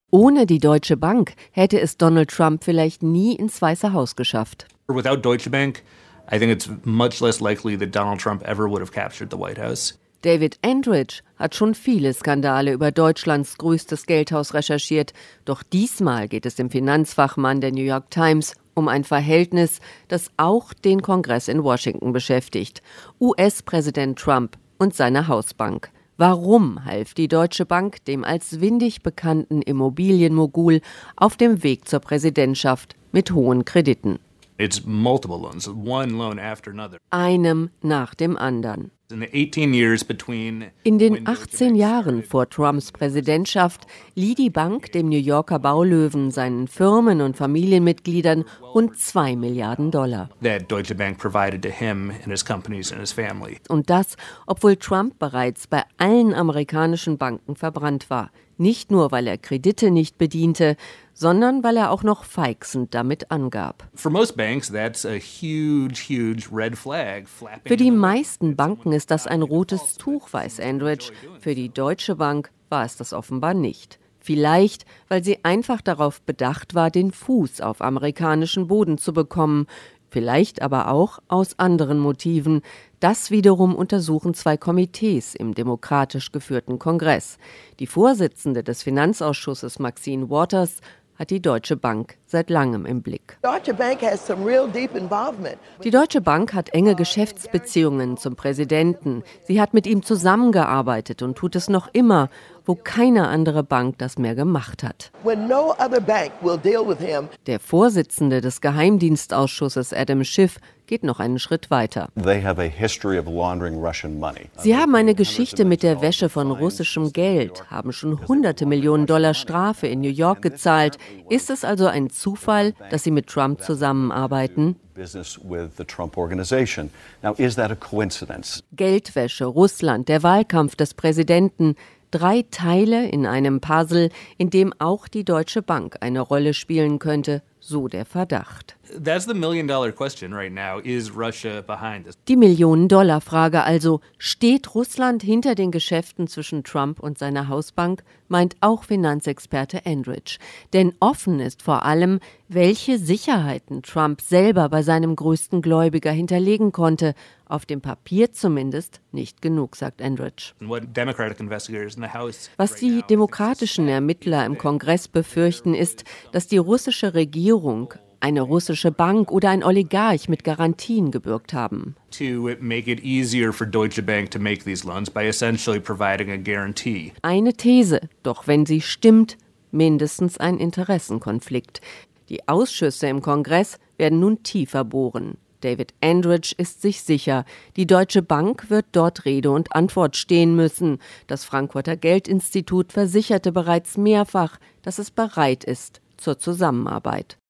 Ohne die Deutsche Bank hätte es Donald Trump vielleicht nie ins Weiße Haus geschafft. Without Deutsche Bank, I think it's much less likely that Donald Trump ever would have captured the White House. David Andrich hat schon viele Skandale über Deutschlands größtes Geldhaus recherchiert. Doch diesmal geht es dem Finanzfachmann der New York Times um ein Verhältnis, das auch den Kongress in Washington beschäftigt. US-Präsident Trump und seine Hausbank. Warum half die Deutsche Bank dem als windig bekannten Immobilienmogul auf dem Weg zur Präsidentschaft mit hohen Krediten? It's multiple loans, one loan after another. Einem nach dem anderen. In the 18 years between In den 18 Jahren vor Trumps Präsidentschaft lieh die Bank dem New Yorker Baulöwen, seinen Firmen und Familienmitgliedern rund $2 Milliarden. that Deutsche Bank provided to him and his companies and his family. Und das, obwohl Trump bereits bei allen amerikanischen Banken verbrannt war. Nicht nur, weil er Kredite nicht bediente, sondern weil er auch noch feixend damit angab. For most banks, that's a huge red flag flapping. Für die meisten Banken ist das ein rotes Tuch, weiß Andrich. Für die Deutsche Bank war es das offenbar nicht. Vielleicht, weil sie einfach darauf bedacht war, den Fuß auf amerikanischen Boden zu bekommen. Vielleicht aber auch aus anderen Motiven. Das wiederum untersuchen 2 Komitees im demokratisch geführten Kongress. Die Vorsitzende des Finanzausschusses, Maxine Waters, hat die Deutsche Bank seit langem im Blick. Die Deutsche Bank hat enge Geschäftsbeziehungen zum Präsidenten. Sie hat mit ihm zusammengearbeitet und tut es noch immer, wo keine andere Bank das mehr gemacht hat. Der Vorsitzende des Geheimdienstausschusses, Adam Schiff, geht noch einen Schritt weiter. Sie haben eine Geschichte mit der Wäsche von russischem Geld, haben schon hunderte Millionen $, Strafe in New York gezahlt. Ist es also ein Zufall, dass Sie mit Trump zusammenarbeiten? Geldwäsche, Russland, der Wahlkampf des Präsidenten. 3 Teile in einem Puzzle, in dem auch die Deutsche Bank eine Rolle spielen könnte, so der Verdacht. That's the million-dollar question right now. Is Russia behind this? Die Millionen-Dollar-Frage also, steht Russland hinter den Geschäften zwischen Trump und seiner Hausbank, meint auch Finanzexperte Andrich. Denn offen ist vor allem, welche Sicherheiten Trump selber bei seinem größten Gläubiger hinterlegen konnte. Auf dem Papier zumindest nicht genug, sagt Andrich. Was die demokratischen Ermittler im Kongress befürchten, ist, dass die russische Regierung eine russische Bank oder ein Oligarch mit Garantien gebürgt haben. To make it easier for Deutsche Bank to make these loans by essentially providing a guarantee. Eine These, doch wenn sie stimmt, mindestens ein Interessenkonflikt. Die Ausschüsse im Kongress werden nun tiefer bohren. David Andrich ist sich sicher, die Deutsche Bank wird dort Rede und Antwort stehen müssen. Das Frankfurter Geldinstitut versicherte bereits mehrfach, dass es bereit ist zur Zusammenarbeit.